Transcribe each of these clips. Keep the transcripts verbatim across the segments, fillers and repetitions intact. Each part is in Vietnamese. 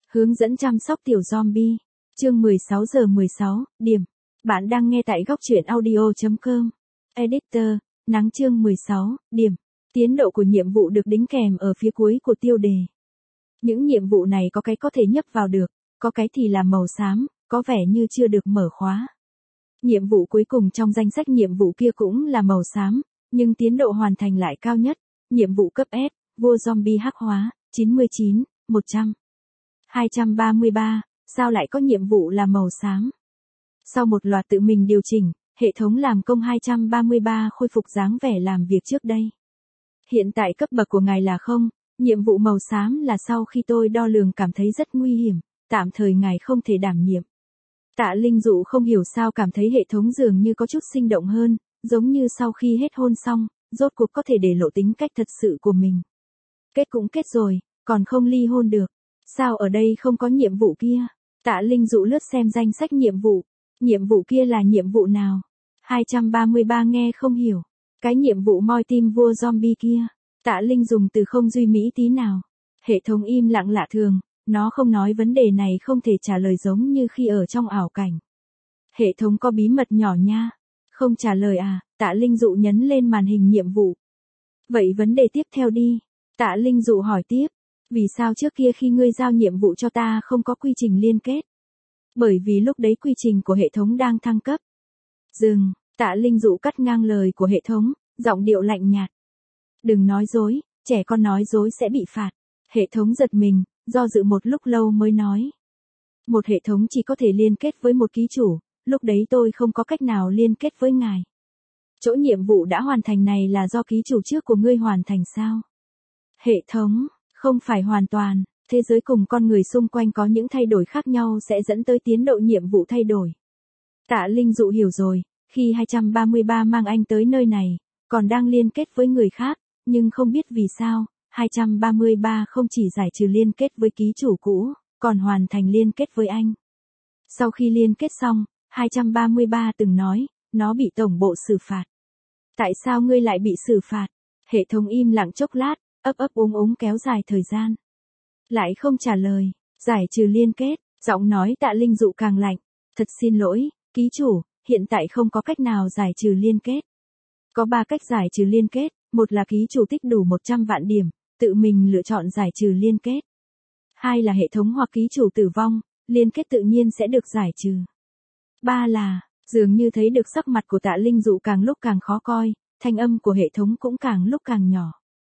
Hướng dẫn chăm sóc tiểu zombie. Chương mười sáu giờ mười sáu, điểm. Bạn đang nghe tại góc truyện audio chấm com. Editor, nắng chương mười sáu, điểm. Tiến độ của nhiệm vụ được đính kèm ở phía cuối của tiêu đề. Những nhiệm vụ này có cái có thể nhấp vào được, có cái thì là màu xám, có vẻ như chưa được mở khóa. Nhiệm vụ cuối cùng trong danh sách nhiệm vụ kia cũng là màu xám, nhưng tiến độ hoàn thành lại cao nhất. Nhiệm vụ cấp S, vua zombie hắc hóa, chín mươi chín, một trăm. hai trăm ba mươi ba, sao lại có nhiệm vụ là màu xám? Sau một loạt tự mình điều chỉnh, hệ thống làm công hai trăm ba mươi ba khôi phục dáng vẻ làm việc trước đây. Hiện tại cấp bậc của ngài là không, nhiệm vụ màu xám là sau khi tôi đo lường cảm thấy rất nguy hiểm, tạm thời ngài không thể đảm nhiệm. Tạ Linh Dụ không hiểu sao cảm thấy hệ thống dường như có chút sinh động hơn, giống như sau khi hết hôn xong, rốt cuộc có thể để lộ tính cách thật sự của mình. Kết cũng kết rồi, còn không ly hôn được. Sao ở đây không có nhiệm vụ kia? Tạ Linh Dụ lướt xem danh sách nhiệm vụ. Nhiệm vụ kia là nhiệm vụ nào? hai trăm ba mươi ba nghe không hiểu. Cái nhiệm vụ moi tim vua zombie kia. Tạ Linh dùng từ không duy mỹ tí nào. Hệ thống im lặng lạ thường, nó không nói vấn đề này không thể trả lời giống như khi ở trong ảo cảnh. Hệ thống có bí mật nhỏ nha. Không trả lời à? Tạ Linh Dụ nhấn lên màn hình nhiệm vụ. Vậy vấn đề tiếp theo đi. Tạ Linh Dụ hỏi tiếp. Vì sao trước kia khi ngươi giao nhiệm vụ cho ta không có quy trình liên kết? Bởi vì lúc đấy quy trình của hệ thống đang thăng cấp. Dừng, Tạ Linh Dụ cắt ngang lời của hệ thống, giọng điệu lạnh nhạt. Đừng nói dối, trẻ con nói dối sẽ bị phạt. Hệ thống giật mình, do dự một lúc lâu mới nói. Một hệ thống chỉ có thể liên kết với một ký chủ, lúc đấy tôi không có cách nào liên kết với ngài. Chỗ nhiệm vụ đã hoàn thành này là do ký chủ trước của ngươi hoàn thành sao? Hệ thống, không phải hoàn toàn, thế giới cùng con người xung quanh có những thay đổi khác nhau sẽ dẫn tới tiến độ nhiệm vụ thay đổi. Tạ Linh Dụ hiểu rồi, khi hai trăm ba mươi ba mang anh tới nơi này, còn đang liên kết với người khác, nhưng không biết vì sao, hai trăm ba mươi ba không chỉ giải trừ liên kết với ký chủ cũ, còn hoàn thành liên kết với anh. Sau khi liên kết xong, hai trăm ba mươi ba từng nói, nó bị tổng bộ xử phạt. Tại sao ngươi lại bị xử phạt? Hệ thống im lặng chốc lát, ấp ấp úng úng kéo dài thời gian. Lại không trả lời, giải trừ liên kết, giọng nói Tạ Linh Dụ càng lạnh. Thật xin lỗi, ký chủ, hiện tại không có cách nào giải trừ liên kết. Có ba cách giải trừ liên kết, một là ký chủ tích đủ một trăm vạn điểm, tự mình lựa chọn giải trừ liên kết. Hai là hệ thống hoặc ký chủ tử vong, liên kết tự nhiên sẽ được giải trừ. Ba là, dường như thấy được sắc mặt của Tạ Linh Dụ càng lúc càng khó coi, thanh âm của hệ thống cũng càng lúc càng nhỏ.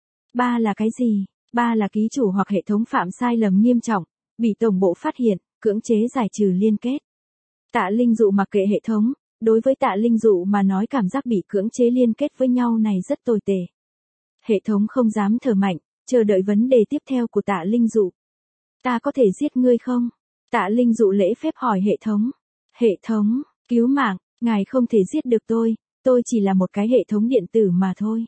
Ba là cái gì? Ba là ký chủ hoặc hệ thống phạm sai lầm nghiêm trọng, bị tổng bộ phát hiện, cưỡng chế giải trừ liên kết. Tạ Linh Dụ mặc kệ hệ thống, đối với Tạ Linh Dụ mà nói cảm giác bị cưỡng chế liên kết với nhau này rất tồi tệ. Hệ thống không dám thở mạnh, chờ đợi vấn đề tiếp theo của Tạ Linh Dụ. Ta có thể giết ngươi không? Tạ Linh Dụ lễ phép hỏi hệ thống. Hệ thống, cứu mạng, ngài không thể giết được tôi, tôi chỉ là một cái hệ thống điện tử mà thôi.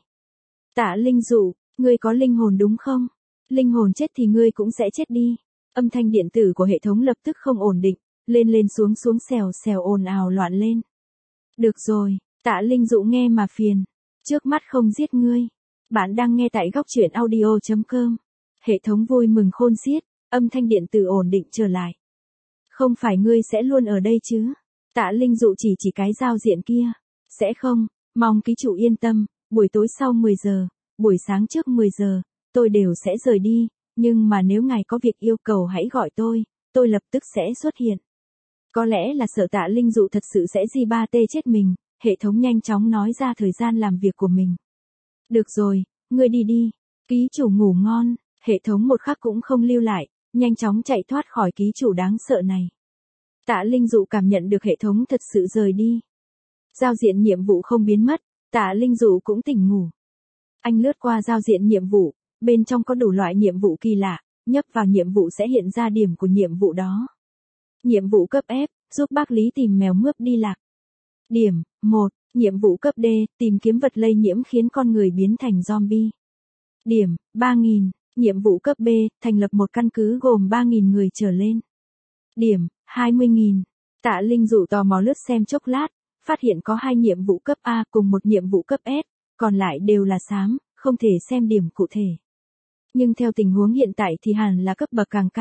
Tạ Linh Dụ, ngươi có linh hồn đúng không? Linh hồn chết thì ngươi cũng sẽ chết đi. Âm thanh điện tử của hệ thống lập tức không ổn định, lên lên xuống xuống xèo xèo ồn ào loạn lên. Được rồi, Tạ Linh Dụ nghe mà phiền. Trước mắt không giết ngươi. Bạn đang nghe tại góc truyện audio chấm com. Hệ thống vui mừng khôn xiết, âm thanh điện tử ổn định trở lại. Không phải ngươi sẽ luôn ở đây chứ? Tạ Linh Dụ chỉ chỉ cái giao diện kia. Sẽ không, mong ký chủ yên tâm, buổi tối sau mười giờ, buổi sáng trước mười giờ, tôi đều sẽ rời đi, nhưng mà nếu ngài có việc yêu cầu hãy gọi tôi, tôi lập tức sẽ xuất hiện. Có lẽ là sợ Tạ Linh Dụ thật sự sẽ gi ba tê chết mình, hệ thống nhanh chóng nói ra thời gian làm việc của mình. Được rồi, ngươi đi đi, ký chủ ngủ ngon, hệ thống một khắc cũng không lưu lại, nhanh chóng chạy thoát khỏi ký chủ đáng sợ này. Tạ Linh Dụ cảm nhận được hệ thống thật sự rời đi. Giao diện nhiệm vụ không biến mất, Tạ Linh Dụ cũng tỉnh ngủ. Anh lướt qua giao diện nhiệm vụ, bên trong có đủ loại nhiệm vụ kỳ lạ, nhấp vào nhiệm vụ sẽ hiện ra điểm của nhiệm vụ đó. Nhiệm vụ cấp F, giúp bác Lý tìm mèo mướp đi lạc. Điểm, một, nhiệm vụ cấp D, tìm kiếm vật lây nhiễm khiến con người biến thành zombie. Điểm, ba nghìn, nhiệm vụ cấp B, thành lập một căn cứ gồm ba nghìn người trở lên. Điểm, hai mươi nghìn. Tạ Linh Dụ tò mò lướt xem chốc lát, phát hiện có hai nhiệm vụ cấp A cùng một nhiệm vụ cấp S, còn lại đều là xám, không thể xem điểm cụ thể. Nhưng theo tình huống hiện tại thì hẳn là cấp bậc càng cao,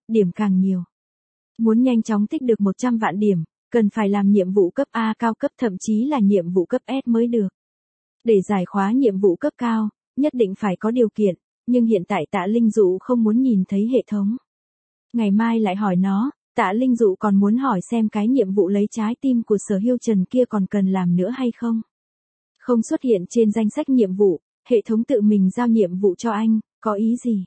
điểm càng nhiều. Muốn nhanh chóng tích được một trăm vạn điểm, cần phải làm nhiệm vụ cấp A cao cấp thậm chí là nhiệm vụ cấp S mới được. Để giải khóa nhiệm vụ cấp cao, nhất định phải có điều kiện, nhưng hiện tại Tạ Linh Dụ không muốn nhìn thấy hệ thống. Ngày mai lại hỏi nó, Tạ Linh Dụ còn muốn hỏi xem cái nhiệm vụ lấy trái tim của Sở Hưu Trần kia còn cần làm nữa hay không. Không xuất hiện trên danh sách nhiệm vụ, hệ thống tự mình giao nhiệm vụ cho anh, có ý gì?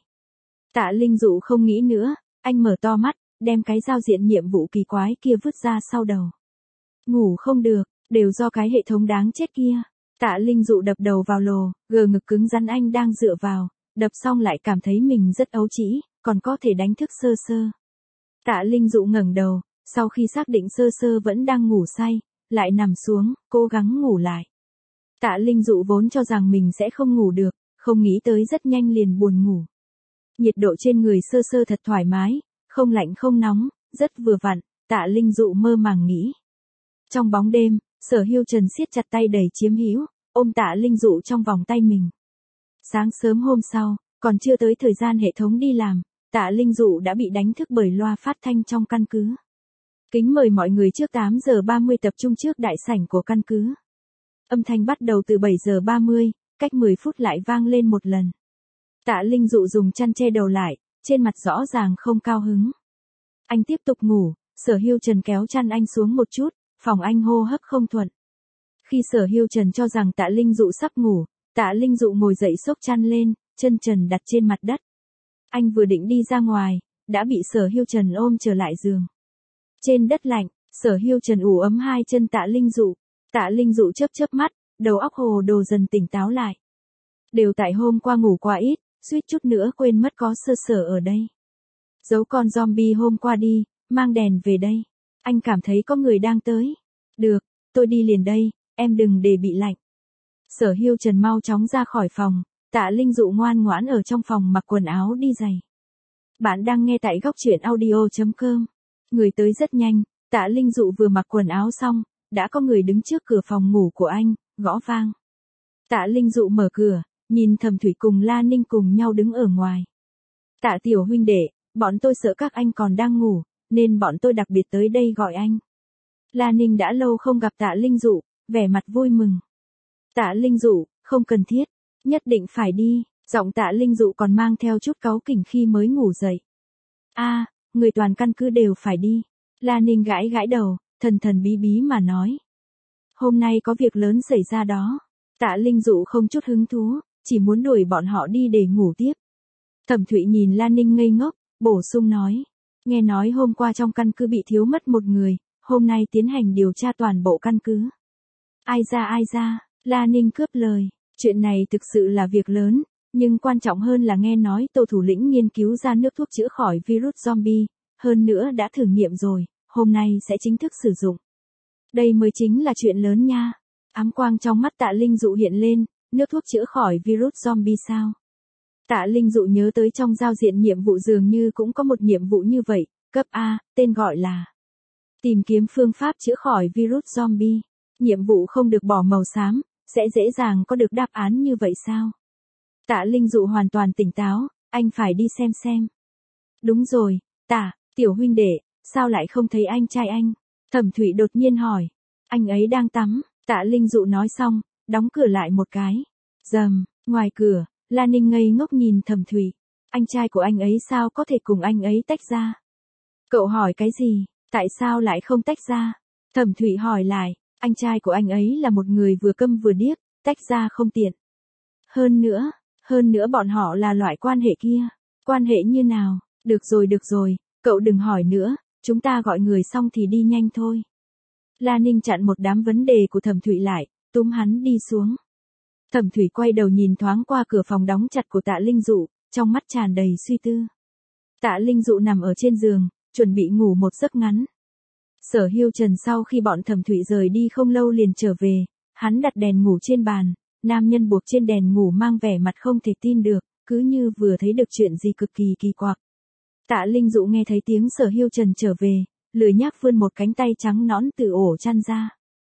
Tạ Linh Dụ không nghĩ nữa, anh mở to mắt, đem cái giao diện nhiệm vụ kỳ quái kia vứt ra sau đầu. Ngủ không được, đều do cái hệ thống đáng chết kia. Tạ Linh Dụ đập đầu vào lồ, gờ ngực cứng rắn anh đang dựa vào, đập xong lại cảm thấy mình rất ấu trĩ, còn có thể đánh thức Sơ Sơ. Tạ Linh Dụ ngẩng đầu, sau khi xác định Sơ Sơ vẫn đang ngủ say, lại nằm xuống, cố gắng ngủ lại. Tạ Linh Dụ vốn cho rằng mình sẽ không ngủ được, không nghĩ tới rất nhanh liền buồn ngủ. Nhiệt độ trên người Sơ Sơ thật thoải mái, không lạnh không nóng, rất vừa vặn, Tạ Linh Dụ mơ màng nghĩ. Trong bóng đêm, Sở Hưu Trần siết chặt tay đầy chiếm hữu, ôm Tạ Linh Dụ trong vòng tay mình. Sáng sớm hôm sau, còn chưa tới thời gian hệ thống đi làm, Tạ Linh Dụ đã bị đánh thức bởi loa phát thanh trong căn cứ. Kính mời mọi người trước tám giờ ba mươi tập trung trước đại sảnh của căn cứ. Âm thanh bắt đầu từ bảy giờ ba mươi, cách mười phút lại vang lên một lần. Tạ Linh Dụ dùng chăn che đầu lại, trên mặt rõ ràng không cao hứng. Anh tiếp tục ngủ, Sở Hưu Trần kéo chăn anh xuống một chút, phòng anh hô hấp không thuận. Khi Sở Hưu Trần cho rằng Tạ Linh Dụ sắp ngủ, Tạ Linh Dụ ngồi dậy xốc chăn lên, chân trần đặt trên mặt đất. Anh vừa định đi ra ngoài, đã bị Sở Hưu Trần ôm trở lại giường. Trên đất lạnh, Sở Hưu Trần ủ ấm hai chân Tạ Linh Dụ. Tạ Linh Dụ chớp chớp mắt, đầu óc hồ đồ dần tỉnh táo lại. Đều tại hôm qua ngủ quá ít, suýt chút nữa quên mất có Sơ Sở ở đây. Giấu con zombie hôm qua đi, mang đèn về đây. Anh cảm thấy có người đang tới. Được, tôi đi liền đây, em đừng để bị lạnh. Sở Hưu Trần mau chóng ra khỏi phòng, Tạ Linh Dụ ngoan ngoãn ở trong phòng mặc quần áo đi giày. Bạn đang nghe tại góc truyện audio chấm com. Người tới rất nhanh, Tạ Linh Dụ vừa mặc quần áo xong, đã có người đứng trước cửa phòng ngủ của anh, gõ vang. Tạ Linh Dụ mở cửa, nhìn Thẩm Thủy cùng La Ninh cùng nhau đứng ở ngoài. Tạ tiểu huynh đệ, bọn tôi sợ các anh còn đang ngủ, nên bọn tôi đặc biệt tới đây gọi anh. La Ninh đã lâu không gặp Tạ Linh Dụ, vẻ mặt vui mừng. Tạ Linh Dụ, không cần thiết, nhất định phải đi, giọng Tạ Linh Dụ còn mang theo chút cáu kỉnh khi mới ngủ dậy. A, à, người toàn căn cứ đều phải đi. La Ninh gãi gãi đầu, thần thần bí bí mà nói. Hôm nay có việc lớn xảy ra đó. Tạ Linh Dụ không chút hứng thú, chỉ muốn đuổi bọn họ đi để ngủ tiếp. Thẩm Thụy nhìn La Ninh ngây ngốc, bổ sung nói. Nghe nói hôm qua trong căn cứ bị thiếu mất một người, hôm nay tiến hành điều tra toàn bộ căn cứ. Ai ra ai ra, La Ninh cướp lời, chuyện này thực sự là việc lớn, nhưng quan trọng hơn là nghe nói Tô thủ lĩnh nghiên cứu ra nước thuốc chữa khỏi virus zombie, hơn nữa đã thử nghiệm rồi, hôm nay sẽ chính thức sử dụng. Đây mới chính là chuyện lớn nha. Ám quang trong mắt Tạ Linh Dụ hiện lên, nước thuốc chữa khỏi virus zombie sao? Tạ Linh Dụ nhớ tới trong giao diện nhiệm vụ dường như cũng có một nhiệm vụ như vậy, cấp A, tên gọi là tìm kiếm phương pháp chữa khỏi virus zombie. Nhiệm vụ không được bỏ màu xám, sẽ dễ dàng có được đáp án như vậy sao? Tạ Linh Dụ hoàn toàn tỉnh táo, anh phải đi xem xem. Đúng rồi, Tạ, tiểu huynh đệ, sao lại không thấy anh trai anh? Thẩm Thụy đột nhiên hỏi. Anh ấy đang tắm, Tạ Linh Dụ nói xong, đóng cửa lại một cái. Rầm, ngoài cửa, La Ninh ngây ngốc nhìn Thẩm Thụy. Anh trai của anh ấy sao có thể cùng anh ấy tách ra? Cậu hỏi cái gì? Tại sao lại không tách ra? Thẩm Thụy hỏi lại, anh trai của anh ấy là một người vừa câm vừa điếc, tách ra không tiện. Hơn nữa, hơn nữa bọn họ là loại quan hệ kia. Quan hệ như nào? Được rồi được rồi, cậu đừng hỏi nữa, chúng ta gọi người xong thì đi nhanh thôi. La Ninh chặn một đám vấn đề của Thẩm Thụy lại, túm hắn đi xuống. Thẩm Thụy quay đầu nhìn thoáng qua cửa phòng đóng chặt của Tạ Linh Dụ, trong mắt tràn đầy suy tư. Tạ Linh Dụ nằm ở trên giường, chuẩn bị ngủ một giấc ngắn. Sở Hưu Trần sau khi bọn Thẩm Thụy rời đi không lâu liền trở về, hắn đặt đèn ngủ trên bàn, nam nhân buộc trên đèn ngủ mang vẻ mặt không thể tin được, cứ như vừa thấy được chuyện gì cực kỳ kỳ quặc. Tạ Linh Dụ nghe thấy tiếng Sở Hưu Trần trở về, lười nhác vươn một cánh tay trắng nõn từ ổ chăn ra.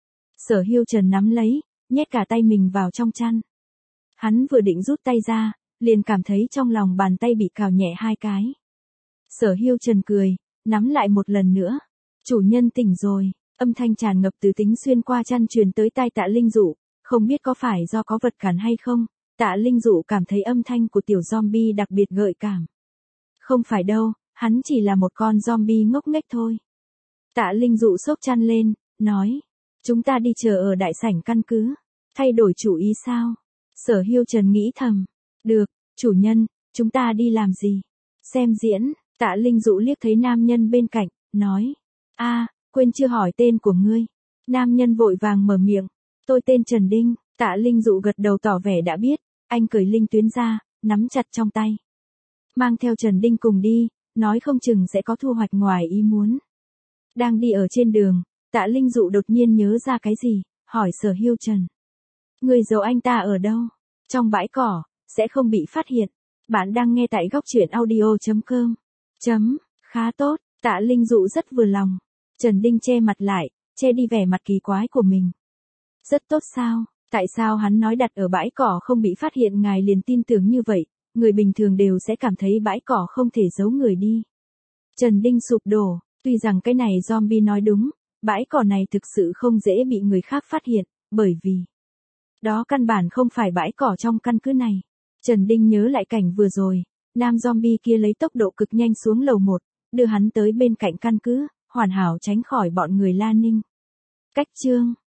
Sở Hưu Trần nắm lấy, nhét cả tay mình vào trong chăn. Hắn vừa định rút tay ra, liền cảm thấy trong lòng bàn tay bị cào nhẹ hai cái. Sở Hưu Trần cười, nắm lại một lần nữa. Chủ nhân tỉnh rồi, âm thanh tràn ngập từ tính xuyên qua chăn truyền tới tai Tạ Linh Dụ, không biết có phải do có vật cản hay không, Tạ Linh Dụ cảm thấy âm thanh của tiểu zombie đặc biệt gợi cảm. Không phải đâu, hắn chỉ là một con zombie ngốc nghếch thôi. Tạ Linh Dụ xốc chăn lên, nói, chúng ta đi chờ ở đại sảnh căn cứ, thay đổi chủ ý sao? Sở Hưu Trần nghĩ thầm, được, chủ nhân, chúng ta đi làm gì? Xem diễn. Tạ Linh Dụ liếc thấy nam nhân bên cạnh, nói, a, quên chưa hỏi tên của ngươi. Nam nhân vội vàng mở miệng, tôi tên Trần Đinh. Tạ Linh Dụ gật đầu tỏ vẻ đã biết, anh cởi linh tuyến ra, nắm chặt trong tay. Mang theo Trần Đinh cùng đi, nói không chừng sẽ có thu hoạch ngoài ý muốn. Đang đi ở trên đường, Tạ Linh Dụ đột nhiên nhớ ra cái gì, hỏi Sở Hưu Trần. Người giấu anh ta ở đâu? Trong bãi cỏ, sẽ không bị phát hiện. Bạn đang nghe tại góc truyện audio chấm com. Chấm, khá tốt, Tạ Linh Dụ rất vừa lòng. Trần Đinh che mặt lại, che đi vẻ mặt kỳ quái của mình. Rất tốt sao, tại sao hắn nói đặt ở bãi cỏ không bị phát hiện ngài liền tin tưởng như vậy, người bình thường đều sẽ cảm thấy bãi cỏ không thể giấu người đi. Trần Đinh sụp đổ, tuy rằng cái này zombie nói đúng, bãi cỏ này thực sự không dễ bị người khác phát hiện, bởi vì đó căn bản không phải bãi cỏ trong căn cứ này. Trần Đinh nhớ lại cảnh vừa rồi, nam zombie kia lấy tốc độ cực nhanh xuống lầu một, đưa hắn tới bên cạnh căn cứ, hoàn hảo tránh khỏi bọn người La Ninh. Cách chương